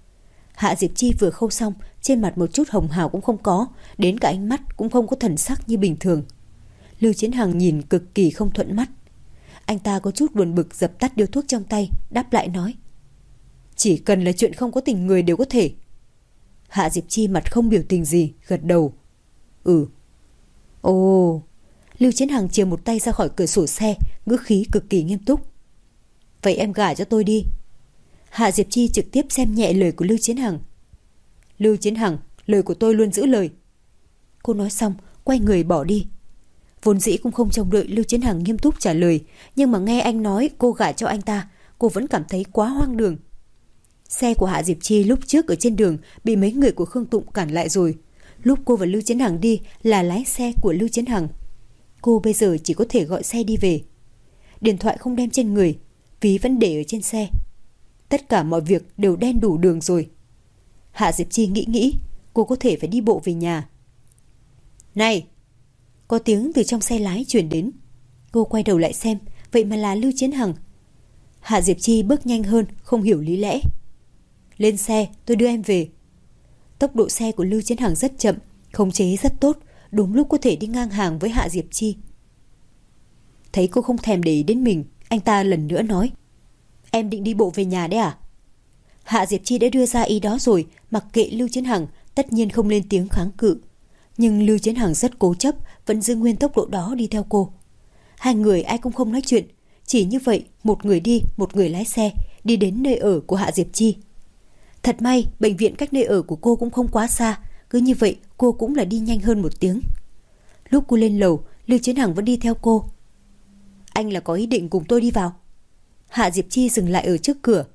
Hạ Diệp Chi vừa khâu xong, trên mặt một chút hồng hào cũng không có, đến cả ánh mắt cũng không có thần sắc như bình thường. Lưu Chiến Hằng nhìn cực kỳ không thuận mắt. Anh ta có chút buồn bực dập tắt điếu thuốc trong tay, đáp lại nói: Chỉ cần là chuyện không có tình người đều có thể. Hạ Diệp Chi mặt không biểu tình gì, gật đầu. Ừ. Ồ. Lưu Chiến Hằng chìa một tay ra khỏi cửa sổ xe, ngữ khí cực kỳ nghiêm túc. Vậy em gả cho tôi đi. Hạ Diệp Chi trực tiếp xem nhẹ lời của Lưu Chiến Hằng. Lưu Chiến Hằng, lời của tôi luôn giữ lời. Cô nói xong, quay người bỏ đi. Vốn dĩ cũng không trông đợi Lưu Chiến Hằng nghiêm túc trả lời, nhưng mà nghe anh nói cô gả cho anh ta, cô vẫn cảm thấy quá hoang đường. Xe của Hạ Diệp Chi lúc trước ở trên đường bị mấy người của Khương Tụng cản lại rồi. Lúc cô và Lưu Chiến Hằng đi là lái xe của Lưu Chiến Hằng. Cô bây giờ chỉ có thể gọi xe đi về. Điện thoại không đem trên người, ví vẫn để ở trên xe. Tất cả mọi việc đều đen đủ đường rồi. Hạ Diệp Chi nghĩ, cô có thể phải đi bộ về nhà. Này! Có tiếng từ trong xe lái truyền đến. Cô quay đầu lại xem, vậy mà là Lưu Chiến Hằng. Hạ Diệp Chi bước nhanh hơn, không hiểu lý lẽ. Lên xe, tôi đưa em về. Tốc độ xe của Lưu Chiến Hằng rất chậm, khống chế rất tốt, đúng lúc có thể đi ngang hàng với Hạ Diệp Chi. Thấy cô không thèm để ý đến mình, anh ta lần nữa nói: Em định đi bộ về nhà đấy à? Hạ Diệp Chi đã đưa ra ý đó rồi, mặc kệ Lưu Chiến Hằng tất nhiên không lên tiếng kháng cự. Nhưng Lưu Chiến Hằng rất cố chấp, vẫn giữ nguyên tốc độ đó đi theo cô. Hai người ai cũng không nói chuyện, chỉ như vậy một người đi, một người lái xe, đi đến nơi ở của Hạ Diệp Chi. Thật may, bệnh viện cách nơi ở của cô cũng không quá xa, cứ như vậy cô cũng là đi nhanh hơn 1 tiếng. Lúc cô lên lầu, Lưu Chiến Hằng vẫn đi theo cô. Anh là có ý định cùng tôi đi vào? Hạ Diệp Chi dừng lại ở trước cửa.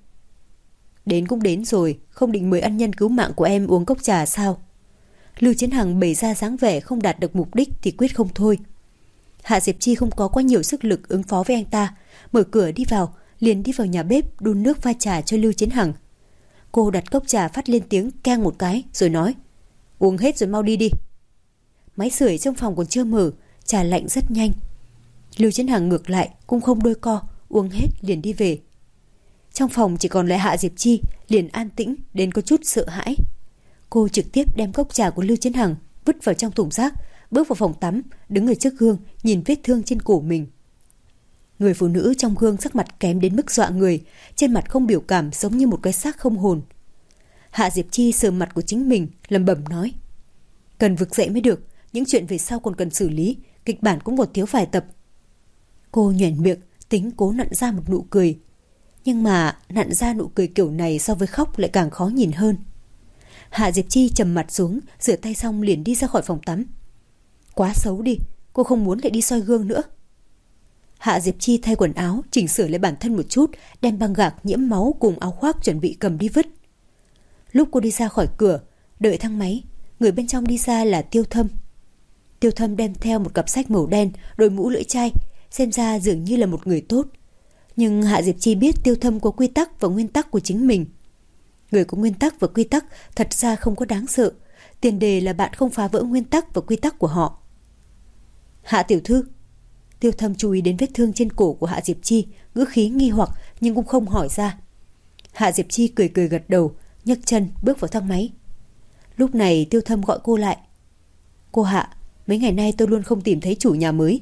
Đến cũng đến rồi, không định mời ân nhân cứu mạng của em uống cốc trà sao? Lưu Chiến Hằng bày ra dáng vẻ không đạt được mục đích thì quyết không thôi. Hạ Diệp Chi không có quá nhiều sức lực ứng phó với anh ta, mở cửa đi vào, liền đi vào nhà bếp đun nước pha trà cho Lưu Chiến Hằng. Cô đặt cốc trà phát lên tiếng keng một cái rồi nói: uống hết rồi mau đi đi. Máy sưởi trong phòng còn chưa mở, trà lạnh rất nhanh. Lưu Chiến Hằng ngược lại cũng không đôi co, uống hết liền đi về. Trong phòng chỉ còn lại Hạ Diệp Chi, liền an tĩnh đến có chút sợ hãi. Cô trực tiếp đem cốc trà của Lưu Chiến Hằng vứt vào trong thùng rác, bước vào phòng tắm, đứng ở trước gương nhìn vết thương trên cổ mình. Người phụ nữ trong gương sắc mặt kém đến mức dọa người, trên mặt không biểu cảm, giống như một cái xác không hồn. Hạ Diệp Chi sờ mặt của chính mình, lẩm bẩm nói: cần vực dậy mới được, những chuyện về sau còn cần xử lý, kịch bản cũng còn thiếu vài tập. Cô nhoẻn miệng, tính cố nặn ra một nụ cười. Nhưng mà nặn ra nụ cười kiểu này so với khóc lại càng khó nhìn hơn. Hạ Diệp Chi trầm mặt xuống, rửa tay xong liền đi ra khỏi phòng tắm. Quá xấu đi, cô không muốn lại đi soi gương nữa. Hạ Diệp Chi thay quần áo, chỉnh sửa lại bản thân một chút, đem băng gạc nhiễm máu cùng áo khoác chuẩn bị cầm đi vứt. Lúc cô đi ra khỏi cửa, đợi thang máy, người bên trong đi ra là Tiêu Thâm. Tiêu Thâm đem theo một cặp sách màu đen, đội mũ lưỡi chai, xem ra dường như là một người tốt. Nhưng Hạ Diệp Chi biết Tiêu Thâm có quy tắc và nguyên tắc của chính mình. Người có nguyên tắc và quy tắc thật ra không có đáng sợ, tiền đề là bạn không phá vỡ nguyên tắc và quy tắc của họ. Hạ tiểu thư. Tiêu Thâm chú ý đến vết thương trên cổ của Hạ Diệp Chi, ngữ khí nghi hoặc nhưng cũng không hỏi ra. Hạ Diệp Chi cười cười gật đầu, nhấc chân bước vào thang máy. Lúc này Tiêu Thâm gọi cô lại. Cô Hạ, mấy ngày nay tôi luôn không tìm thấy chủ nhà mới.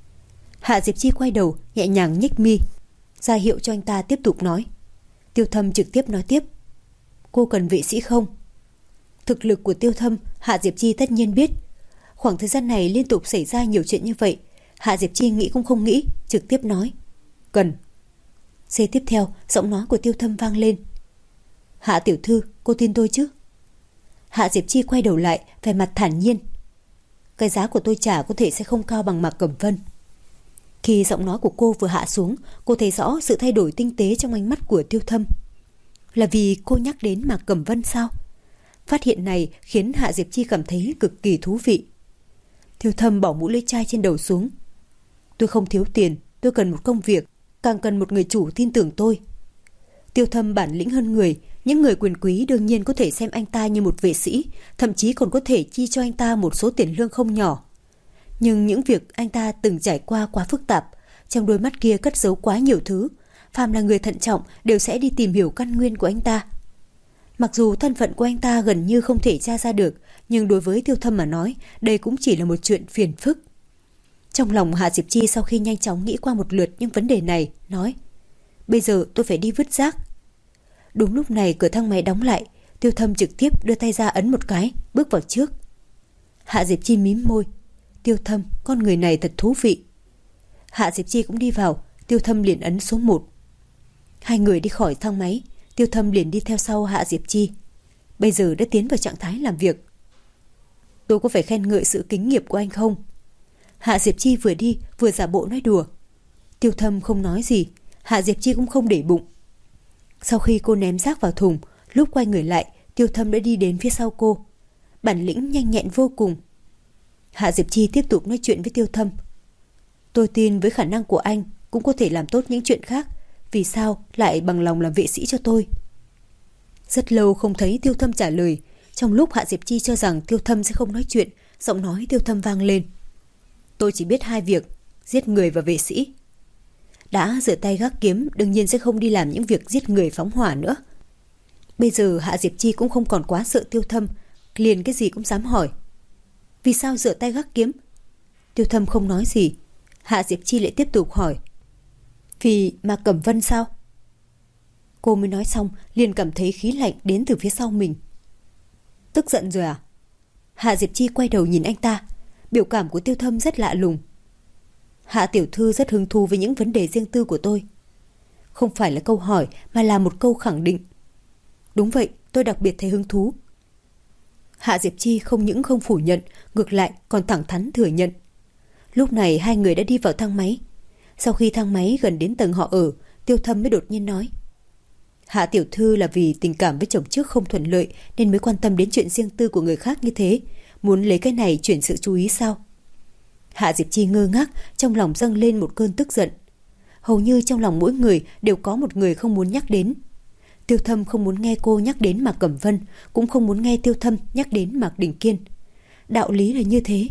Hạ Diệp Chi quay đầu, nhẹ nhàng nhếch mi, ra hiệu cho anh ta tiếp tục nói. Tiêu Thâm trực tiếp nói tiếp. Cô cần vệ sĩ không? Thực lực của Tiêu Thâm, Hạ Diệp Chi tất nhiên biết. Khoảng thời gian này liên tục xảy ra nhiều chuyện như vậy, Hạ Diệp Chi nghĩ cũng không nghĩ, trực tiếp nói. Cần. Giây tiếp theo, giọng nói của Tiêu Thâm vang lên. Hạ tiểu thư, cô tin tôi chứ? Hạ Diệp Chi quay đầu lại, vẻ mặt thản nhiên. Cái giá của tôi trả có thể sẽ không cao bằng Mạc Cẩm Vân. Khi giọng nói của cô vừa hạ xuống, cô thấy rõ sự thay đổi tinh tế trong ánh mắt của Tiêu Thâm. Là vì cô nhắc đến Mạc Cẩm Vân sao? Phát hiện này khiến Hạ Diệp Chi cảm thấy cực kỳ thú vị. Tiêu Thâm bỏ mũ lưỡi chai trên đầu xuống. Tôi không thiếu tiền, tôi cần một công việc, càng cần một người chủ tin tưởng tôi. Tiêu Thâm bản lĩnh hơn người, những người quyền quý đương nhiên có thể xem anh ta như một vệ sĩ, thậm chí còn có thể chi cho anh ta một số tiền lương không nhỏ. Nhưng những việc anh ta từng trải qua quá phức tạp, trong đôi mắt kia cất giấu quá nhiều thứ, phàm là người thận trọng đều sẽ đi tìm hiểu căn nguyên của anh ta. Mặc dù thân phận của anh ta gần như không thể tra ra được, nhưng đối với Tiêu Thâm mà nói, đây cũng chỉ là một chuyện phiền phức. Trong lòng Hạ Diệp Chi sau khi nhanh chóng nghĩ qua một lượt những vấn đề này, nói: bây giờ tôi phải đi vứt rác. Đúng lúc này cửa thang máy đóng lại, Tiêu Thâm trực tiếp đưa tay ra ấn một cái, bước vào trước. Hạ Diệp Chi mím môi. Tiêu Thâm, con người này thật thú vị. Hạ Diệp Chi cũng đi vào, Tiêu Thâm liền ấn số 1. Hai người đi khỏi thang máy, Tiêu Thâm liền đi theo sau Hạ Diệp Chi. Bây giờ đã tiến vào trạng thái làm việc. Tôi có phải khen ngợi sự kính nghiệp của anh không? Hạ Diệp Chi vừa đi vừa giả bộ nói đùa. Tiêu Thâm không nói gì, Hạ Diệp Chi cũng không để bụng. Sau khi cô ném rác vào thùng, lúc quay người lại, Tiêu Thâm đã đi đến phía sau cô. Bản lĩnh nhanh nhẹn vô cùng. Hạ Diệp Chi tiếp tục nói chuyện với Tiêu Thâm. Tôi tin với khả năng của anh cũng có thể làm tốt những chuyện khác, vì sao lại bằng lòng làm vệ sĩ cho tôi? Rất lâu không thấy Tiêu Thâm trả lời. Trong lúc Hạ Diệp Chi cho rằng Tiêu Thâm sẽ không nói chuyện, giọng nói Tiêu Thâm vang lên. Tôi chỉ biết 2 việc, giết người và vệ sĩ. Đã rửa tay gác kiếm, đương nhiên sẽ không đi làm những việc giết người phóng hỏa nữa. Bây giờ Hạ Diệp Chi cũng không còn quá sợ Tiêu Thâm, liền cái gì cũng dám hỏi. Vì sao rửa tay gác kiếm? Tiêu Thâm không nói gì. Hạ Diệp Chi lại tiếp tục hỏi. Vì Mạc Cẩm Vân sao? Cô mới nói xong liền cảm thấy khí lạnh đến từ phía sau mình. Tức giận rồi à? Hạ Diệp Chi quay đầu nhìn anh ta. Biểu cảm của Tiêu Thâm rất lạ lùng. Hạ tiểu thư rất hứng thú với những vấn đề riêng tư của tôi. Không phải là câu hỏi mà là một câu khẳng định. Đúng vậy, tôi đặc biệt thấy hứng thú. Hạ Diệp Chi không những không phủ nhận, ngược lại còn thẳng thắn thừa nhận. Lúc này hai người đã đi vào thang máy. Sau khi thang máy gần đến tầng họ ở, Tiêu Thâm mới đột nhiên nói: Hạ tiểu thư là vì tình cảm với chồng trước không thuận lợi nên mới quan tâm đến chuyện riêng tư của người khác như thế, muốn lấy cái này chuyển sự chú ý sao? Hạ Diệp Chi ngơ ngác, trong lòng dâng lên một cơn tức giận. Hầu như trong lòng mỗi người đều có một người không muốn nhắc đến. Tiêu Thâm không muốn nghe cô nhắc đến Mạc Cẩm Vân, cũng không muốn nghe Tiêu Thâm nhắc đến Mạc Đình Kiên. Đạo lý là như thế.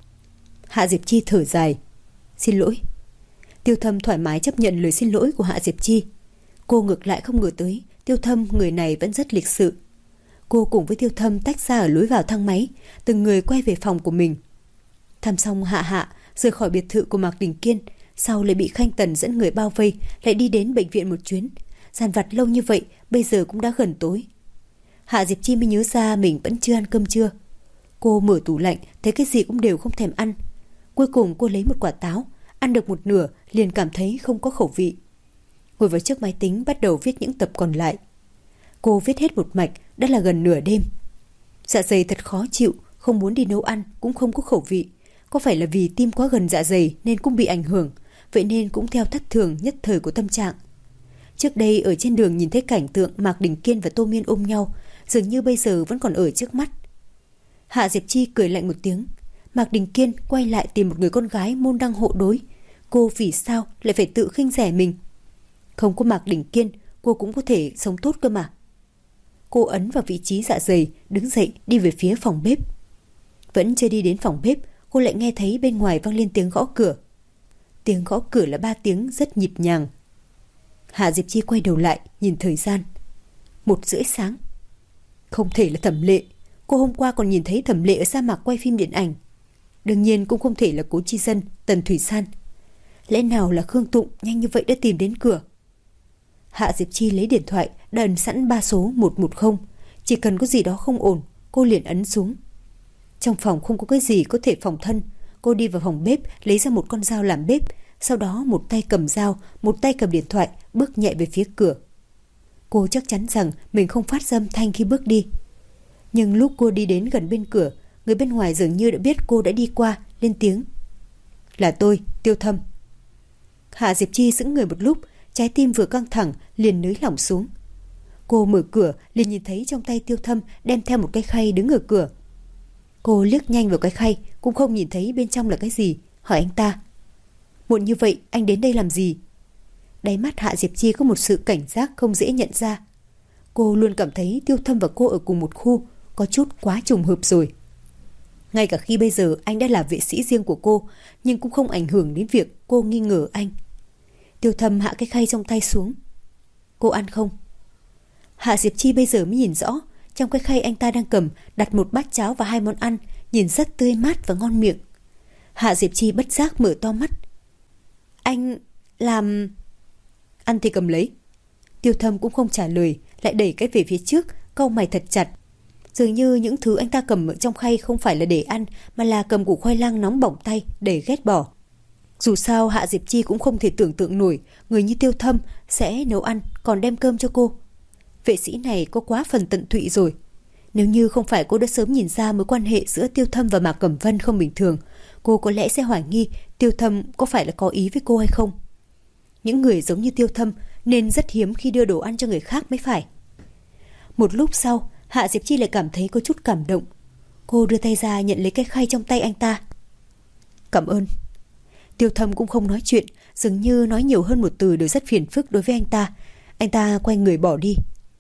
Hạ Diệp Chi thở dài. Xin lỗi. Tiêu Thâm thoải mái chấp nhận lời xin lỗi của Hạ Diệp Chi. Cô ngược lại không ngờ tới Tiêu Thâm người này vẫn rất lịch sự. Cô cùng với Tiêu Thâm tách ra ở lối vào thang máy, từng người quay về phòng của mình. Thăm xong Hạ rời khỏi biệt thự của Mạc Đình Kiên, sau lại bị Khanh Tần dẫn người bao vây, lại đi đến bệnh viện một chuyến. Dàn vặt lâu như vậy, bây giờ cũng đã gần tối. Hạ Diệp Chi mới nhớ ra mình vẫn chưa ăn cơm trưa. Cô mở tủ lạnh, thấy cái gì cũng đều không thèm ăn. Cuối cùng cô lấy một quả táo, ăn được một nửa liền cảm thấy không có khẩu vị. Ngồi vào trước máy tính bắt đầu viết những tập còn lại. Cô viết hết một mạch đã là gần nửa đêm. Dạ dày thật khó chịu, không muốn đi nấu ăn, cũng không có khẩu vị. Có phải là vì tim quá gần dạ dày nên cũng bị ảnh hưởng, vậy nên cũng theo thất thường nhất thời của tâm trạng. Trước đây ở trên đường nhìn thấy cảnh tượng Mạc Đình Kiên và Tô Miên ôm nhau, dường như bây giờ vẫn còn ở trước mắt. Hạ Diệp Chi cười lạnh một tiếng. Mạc Đình Kiên quay lại tìm một người con gái môn đăng hộ đối. Cô vì sao lại phải tự khinh rẻ mình? Không có Mạc Đình Kiên, cô cũng có thể sống tốt cơ mà. Cô ấn vào vị trí dạ dày, đứng dậy đi về phía phòng bếp. Vẫn chưa đi đến phòng bếp, cô lại nghe thấy bên ngoài vang lên tiếng gõ cửa. Tiếng gõ cửa là 3 tiếng rất nhịp nhàng. Hạ Diệp Chi quay đầu lại, nhìn thời gian. 1:30 sáng. Không thể là Thẩm Lệ. Cô hôm qua còn nhìn thấy Thẩm Lệ ở sa mạc quay phim điện ảnh. Đương nhiên cũng không thể là Cố Chi Dân, Tần Thủy San. Lẽ nào là Khương Tụng nhanh như vậy đã tìm đến cửa? Hạ Diệp Chi lấy điện thoại, đã ấn sẵn 3 số 110. Chỉ cần có gì đó không ổn, cô liền ấn xuống. Trong phòng không có cái gì có thể phòng thân. Cô đi vào phòng bếp, lấy ra một con dao làm bếp. Sau đó một tay cầm dao, một tay cầm điện thoại, bước nhẹ về phía cửa. Cô chắc chắn rằng mình không phát ra âm thanh khi bước đi. Nhưng lúc cô đi đến gần bên cửa, người bên ngoài dường như đã biết cô đã đi qua, lên tiếng. Là tôi, Tiêu Thâm. Hạ Diệp Chi sững người một lúc, trái tim vừa căng thẳng liền nới lỏng xuống. Cô mở cửa liền nhìn thấy trong tay Tiêu Thâm đem theo một cái khay đứng ở cửa. Cô liếc nhanh vào cái khay, cũng không nhìn thấy bên trong là cái gì, hỏi anh ta. Muộn như vậy anh đến đây làm gì? Đáy mắt Hạ Diệp Chi có một sự cảnh giác không dễ nhận ra. Cô luôn cảm thấy Tiêu Thâm và cô ở cùng một khu, có chút quá trùng hợp rồi. Ngay cả khi bây giờ anh đã là vệ sĩ riêng của cô, nhưng cũng không ảnh hưởng đến việc cô nghi ngờ anh. Tiêu Thâm hạ cái khay trong tay xuống. Cô ăn không? Hạ Diệp Chi bây giờ mới nhìn rõ, trong cái khay anh ta đang cầm đặt một bát cháo và 2 món ăn, nhìn rất tươi mát và ngon miệng. Hạ Diệp Chi bất giác mở to mắt. Anh làm... Ăn thì cầm lấy. Tiêu Thâm cũng không trả lời, lại đẩy cái về phía trước, cau mày thật chặt. Dường như những thứ anh ta cầm ở trong khay không phải là để ăn, mà là cầm củ khoai lang nóng bỏng tay để ghét bỏ. Dù sao Hạ Diệp Chi cũng không thể tưởng tượng nổi người như Tiêu Thâm sẽ nấu ăn còn đem cơm cho cô. Vệ sĩ này có quá phần tận tụy rồi. Nếu như không phải cô đã sớm nhìn ra mối quan hệ giữa Tiêu Thâm và Mạc Cẩm Vân không bình thường, cô có lẽ sẽ hoài nghi Tiêu Thâm có phải là có ý với cô hay không. Những người giống như Tiêu Thâm nên rất hiếm khi đưa đồ ăn cho người khác mới phải. Một lúc sau, Hạ Diệp Chi lại cảm thấy có chút cảm động. Cô đưa tay ra nhận lấy cái khay trong tay anh ta. Cảm ơn. Tiêu Thâm cũng không nói chuyện, dường như nói nhiều hơn một từ đều rất phiền phức đối với anh ta. Anh ta quay người bỏ đi.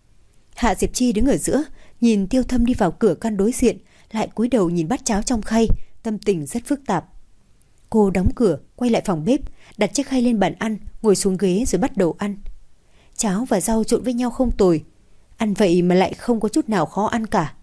Hạ Diệp Chi đứng ở giữa, nhìn Tiêu Thâm đi vào cửa căn đối diện, lại cúi đầu nhìn bát cháo trong khay, tâm tình rất phức tạp. Cô đóng cửa, quay lại phòng bếp, đặt chiếc khay lên bàn ăn, ngồi xuống ghế rồi bắt đầu ăn. Cháo và rau trộn với nhau không tồi, ăn vậy mà lại không có chút nào khó ăn cả.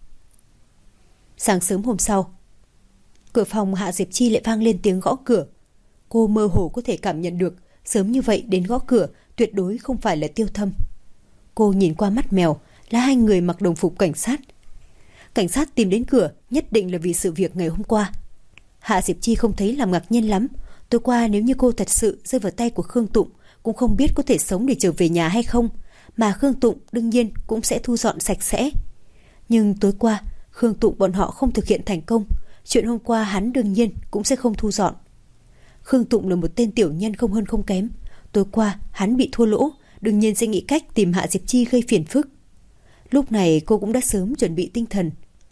Sáng sớm hôm sau, cửa phòng Hạ Diệp Chi lại vang lên tiếng gõ cửa. Cô mơ hồ có thể cảm nhận được sớm như vậy đến gõ cửa tuyệt đối không phải là Tiêu Thâm. cô nhìn qua mắt mèo là hai người mặc đồng phục cảnh sát. Cảnh sát tìm đến cửa nhất định là vì sự việc ngày hôm qua. Hạ Diệp Chi không thấy làm ngạc nhiên lắm. Tối qua nếu như cô thật sự rơi vào tay của Khương Tụng, cũng không biết có thể sống để trở về nhà hay không, mà Khương Tụng đương nhiên cũng sẽ thu dọn sạch sẽ. Nhưng tối qua Khương Tụng bọn họ không thực hiện thành công, chuyện hôm qua hắn đương nhiên cũng sẽ không thu dọn. Khương Tụng là một tên tiểu nhân không hơn không kém. Tối qua hắn bị thua lỗ, đương nhiên sẽ nghĩ cách tìm Hạ Diệp Chi gây phiền phức. Lúc này cô cũng đã sớm chuẩn bị tinh thần.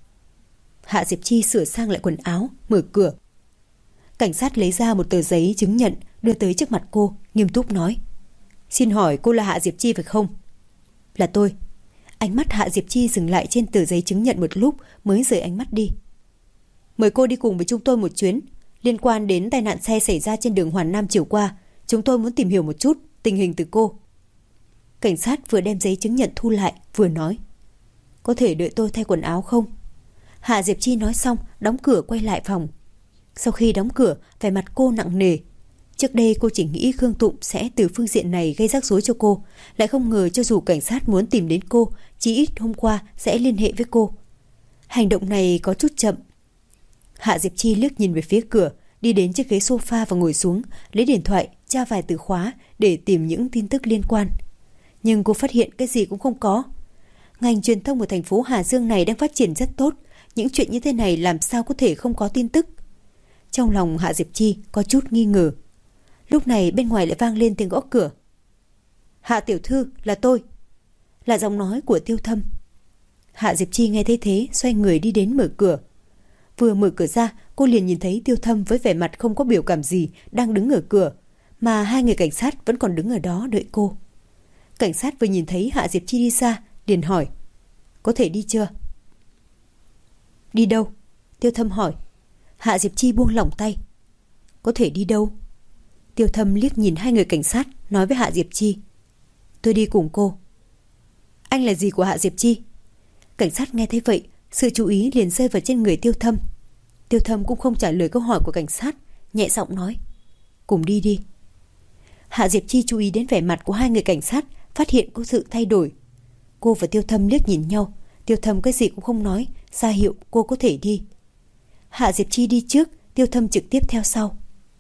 Hạ Diệp Chi sửa sang lại quần áo, mở cửa. Cảnh sát lấy ra một tờ giấy chứng nhận đưa tới trước mặt cô, nghiêm túc nói: "Xin hỏi cô là Hạ Diệp Chi phải không?" "Là tôi." Ánh mắt Hạ Diệp Chi dừng lại trên tờ giấy chứng nhận một lúc mới rời ánh mắt đi. "Mời cô đi cùng với chúng tôi một chuyến. Liên quan đến tai nạn xe xảy ra trên đường Hoàn Nam chiều qua, chúng tôi muốn tìm hiểu một chút tình hình từ cô." Cảnh sát vừa đem giấy chứng nhận thu lại vừa nói: "Có thể đợi tôi thay quần áo không?" Hạ Diệp Chi nói xong đóng cửa quay lại phòng. Sau khi đóng cửa, vẻ mặt cô nặng nề. Trước đây cô chỉ nghĩ Khương Tụng sẽ từ phương diện này gây rắc rối cho cô, lại không ngờ cho dù cảnh sát muốn tìm đến cô, chí ít hôm qua sẽ liên hệ với cô. Hành động này có chút chậm. Hạ Diệp Chi liếc nhìn về phía cửa, đi đến chiếc ghế sofa và ngồi xuống, lấy điện thoại tra vài từ khóa để tìm những tin tức liên quan. Nhưng cô phát hiện cái gì cũng không có. Ngành truyền thông ở thành phố Hà Dương này đang phát triển rất tốt, những chuyện như thế này làm sao có thể không có tin tức. Trong lòng Hạ Diệp Chi có chút nghi ngờ. Lúc này bên ngoài lại vang lên tiếng gõ cửa. "Hạ tiểu thư, là tôi." Là giọng nói của Tiêu Thâm. Hạ Diệp Chi nghe thấy thế, xoay người đi đến mở cửa. Vừa mở cửa ra, cô liền nhìn thấy Tiêu Thâm với vẻ mặt không có biểu cảm gì đang đứng ở cửa, mà hai người cảnh sát vẫn còn đứng ở đó đợi cô. Cảnh sát vừa nhìn thấy Hạ Diệp Chi đi xa, liền hỏi: "Có thể đi chưa?" "Đi đâu?" Tiêu Thâm hỏi. Hạ Diệp Chi buông lỏng tay. "Có thể đi đâu?" Tiêu Thâm liếc nhìn hai người cảnh sát, nói với Hạ Diệp Chi: "Tôi đi cùng cô." "Anh là gì của Hạ Diệp Chi?" Cảnh sát nghe thấy vậy, sự chú ý liền rơi vào trên người Tiêu Thâm. Tiêu Thâm cũng không trả lời câu hỏi của cảnh sát, nhẹ giọng nói: "Cùng đi đi." Hạ Diệp Chi chú ý đến vẻ mặt của hai người cảnh sát, phát hiện có sự thay đổi. Cô và Tiêu Thâm liếc nhìn nhau. Tiêu Thâm cái gì cũng không nói, ra hiệu cô có thể đi. Hạ Diệp Chi đi trước, Tiêu Thâm trực tiếp theo sau.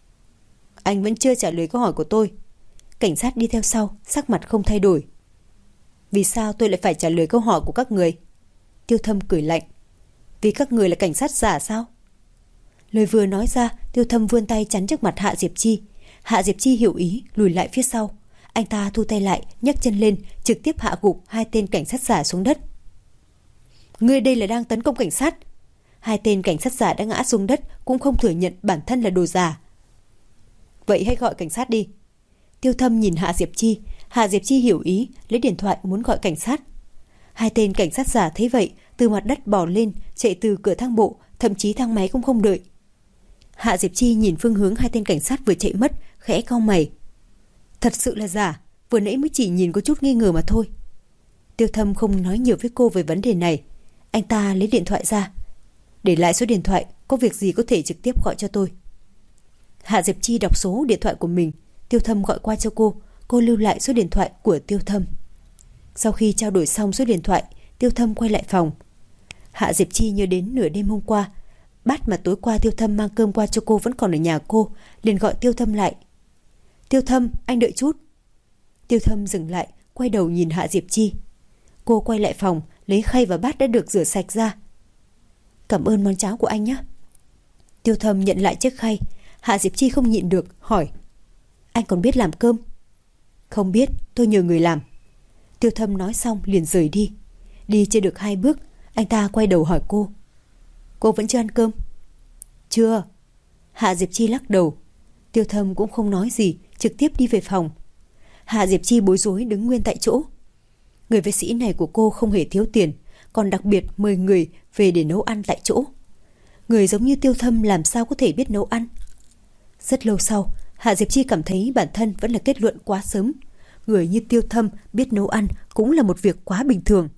"Anh vẫn chưa trả lời câu hỏi của tôi." Cảnh sát đi theo sau, sắc mặt không thay đổi. "Vì sao tôi lại phải trả lời câu hỏi của các người?" Tiêu Thâm cười lạnh. "Vì các người là cảnh sát giả sao?" Lời vừa nói ra, Tiêu Thâm vươn tay chắn trước mặt Hạ Diệp Chi. Hạ Diệp Chi hiểu ý, lùi lại phía sau. Anh ta thu tay lại, nhấc chân lên, trực tiếp hạ gục hai tên cảnh sát giả xuống đất. "Ngươi đây là đang tấn công cảnh sát." Hai tên cảnh sát giả đã ngã xuống đất cũng không thừa nhận bản thân là đồ giả. "Vậy hãy gọi cảnh sát đi." Tiêu Thâm nhìn Hạ Diệp Chi. Hạ Diệp Chi hiểu ý, lấy điện thoại muốn gọi cảnh sát. Hai tên cảnh sát giả thấy vậy, từ mặt đất bò lên, chạy từ cửa thang bộ, thậm chí thang máy cũng không đợi. Hạ Diệp Chi nhìn phương hướng hai tên cảnh sát vừa chạy mất, khẽ cau mày. Thật sự là giả, vừa nãy mới chỉ nhìn có chút nghi ngờ mà thôi. Tiêu Thâm không nói nhiều với cô về vấn đề này. Anh ta lấy điện thoại ra. "Để lại số điện thoại, có việc gì có thể trực tiếp gọi cho tôi." Hạ Diệp Chi đọc số điện thoại của mình. Tiêu Thâm gọi qua cho cô lưu lại số điện thoại của Tiêu Thâm. Sau khi trao đổi xong số điện thoại, Tiêu Thâm quay lại phòng. Hạ Diệp Chi nhớ đến nửa đêm hôm qua, bát mà tối qua Tiêu Thâm mang cơm qua cho cô vẫn còn ở nhà cô, liền gọi Tiêu Thâm lại. "Tiêu Thâm, anh đợi chút." Tiêu Thâm dừng lại, quay đầu nhìn Hạ Diệp Chi. Cô quay lại phòng, lấy khay và bát đã được rửa sạch ra. "Cảm ơn món cháo của anh nhé." Tiêu Thâm nhận lại chiếc khay. Hạ Diệp Chi không nhịn được, hỏi: "Anh còn biết làm cơm?" "Không biết, tôi nhờ người làm." Tiêu Thâm nói xong liền rời đi. Đi chưa được 2 bước, anh ta quay đầu hỏi cô: "Cô vẫn chưa ăn cơm?" "Chưa." Hạ Diệp Chi lắc đầu. Tiêu Thâm cũng không nói gì, trực tiếp đi về phòng. Hạ Diệp Chi bối rối đứng nguyên tại chỗ. Người vệ sĩ này của cô không hề thiếu tiền, còn đặc biệt mời người về để nấu ăn tại chỗ. Người giống như Tiêu Thâm làm sao có thể biết nấu ăn? Rất lâu sau, Hạ Diệp Chi cảm thấy bản thân vẫn là kết luận quá sớm. Người như Tiêu Thâm biết nấu ăn cũng là một việc quá bình thường.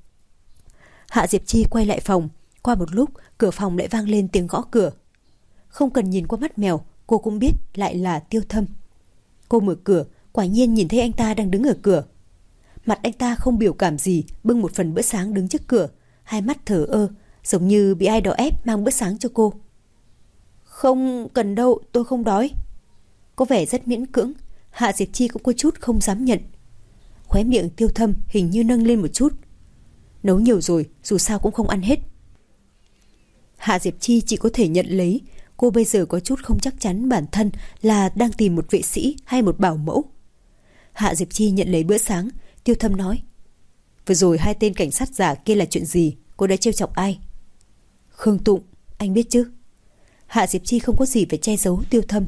Hạ Diệp Chi quay lại phòng. Qua một lúc, cửa phòng lại vang lên tiếng gõ cửa. Không cần nhìn qua mắt mèo, cô cũng biết lại là Tiêu Thâm. Cô mở cửa, quả nhiên nhìn thấy anh ta đang đứng ở cửa. Mặt anh ta không biểu cảm gì, bưng một phần bữa sáng đứng trước cửa, hai mắt thờ ơ, giống như bị ai đó ép mang bữa sáng cho cô. Không cần đâu, tôi không đói. Có vẻ rất miễn cưỡng, Hạ Diệp Chi cũng có chút không dám nhận. Khóe miệng Tiêu Thâm hình như nâng lên một chút. Nấu nhiều rồi, dù sao cũng không ăn hết. Hạ Diệp Chi chỉ có thể nhận lấy. Cô bây giờ có chút không chắc chắn bản thân là đang tìm một vệ sĩ hay một bảo mẫu. Hạ Diệp Chi nhận lấy bữa sáng. Tiêu Thâm nói: vừa rồi 2 tên cảnh sát giả kia là chuyện gì? Cô đã trêu chọc ai? Khương Tụng, anh biết chứ? Hạ Diệp Chi không có gì phải che giấu Tiêu Thâm.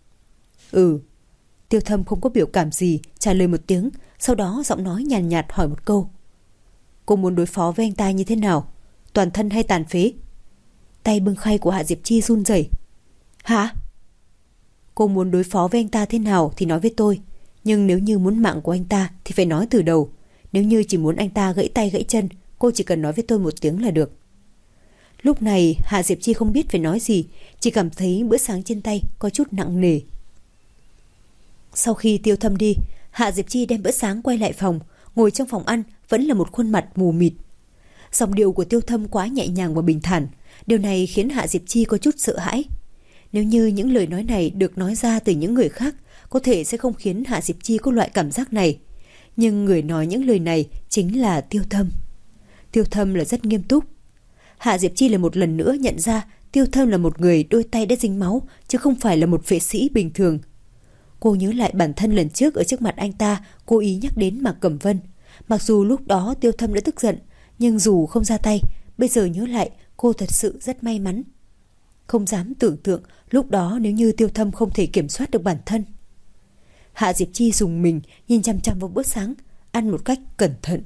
Tiêu Thâm không có biểu cảm gì, trả lời một tiếng. Sau đó giọng nói nhàn nhạt hỏi một câu: cô muốn đối phó với anh ta như thế nào? Toàn thân hay tàn phế? Tay bưng khay của Hạ Diệp Chi run rẩy. Hả? Cô muốn đối phó với anh ta thế nào thì nói với tôi. Nhưng nếu như muốn mạng của anh ta thì phải nói từ đầu. Nếu như chỉ muốn anh ta gãy tay gãy chân, cô chỉ cần nói với tôi một tiếng là được. Lúc này Hạ Diệp Chi không biết phải nói gì, chỉ cảm thấy bữa sáng trên tay có chút nặng nề. Sau khi Tiêu Thâm đi, Hạ Diệp Chi đem bữa sáng quay lại phòng. Ngồi trong phòng ăn vẫn là một khuôn mặt mù mịt. Giọng điệu của Tiêu Thâm quá nhẹ nhàng và bình thản. Điều này khiến Hạ Diệp Chi có chút sợ hãi. Nếu như những lời nói này được nói ra từ những người khác, có thể sẽ không khiến Hạ Diệp Chi có loại cảm giác này. Nhưng người nói những lời này chính là Tiêu Thâm. Tiêu Thâm là rất nghiêm túc. Hạ Diệp Chi là một lần nữa nhận ra Tiêu Thâm là một người đôi tay đã dính máu, chứ không phải là một vệ sĩ bình thường. Cô nhớ lại bản thân lần trước ở trước mặt anh ta cố ý nhắc đến Mạc Cẩm Vân. Mặc dù lúc đó Tiêu Thâm đã tức giận, nhưng dù không ra tay, bây giờ nhớ lại cô thật sự rất may mắn. Không dám tưởng tượng lúc đó nếu như Tiêu Thâm không thể kiểm soát được bản thân. Hạ Diệp Chi dùng mình nhìn chăm chăm vào bữa sáng, ăn một cách cẩn thận.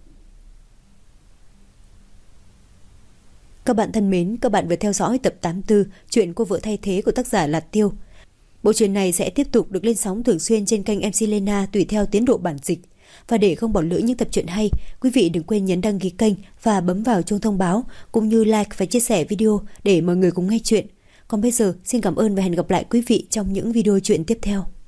Các bạn thân mến, các bạn vừa theo dõi tập 84 chuyện Cô Vợ Thay Thế của tác giả Lạt Tiêu. Bộ truyện này sẽ tiếp tục được lên sóng thường xuyên trên kênh MC Lena tùy theo tiến độ bản dịch. Và để không bỏ lỡ những tập truyện hay, quý vị đừng quên nhấn đăng ký kênh và bấm vào chuông thông báo, cũng như like và chia sẻ video để mọi người cùng nghe chuyện. Còn bây giờ, xin cảm ơn và hẹn gặp lại quý vị trong những video truyện tiếp theo.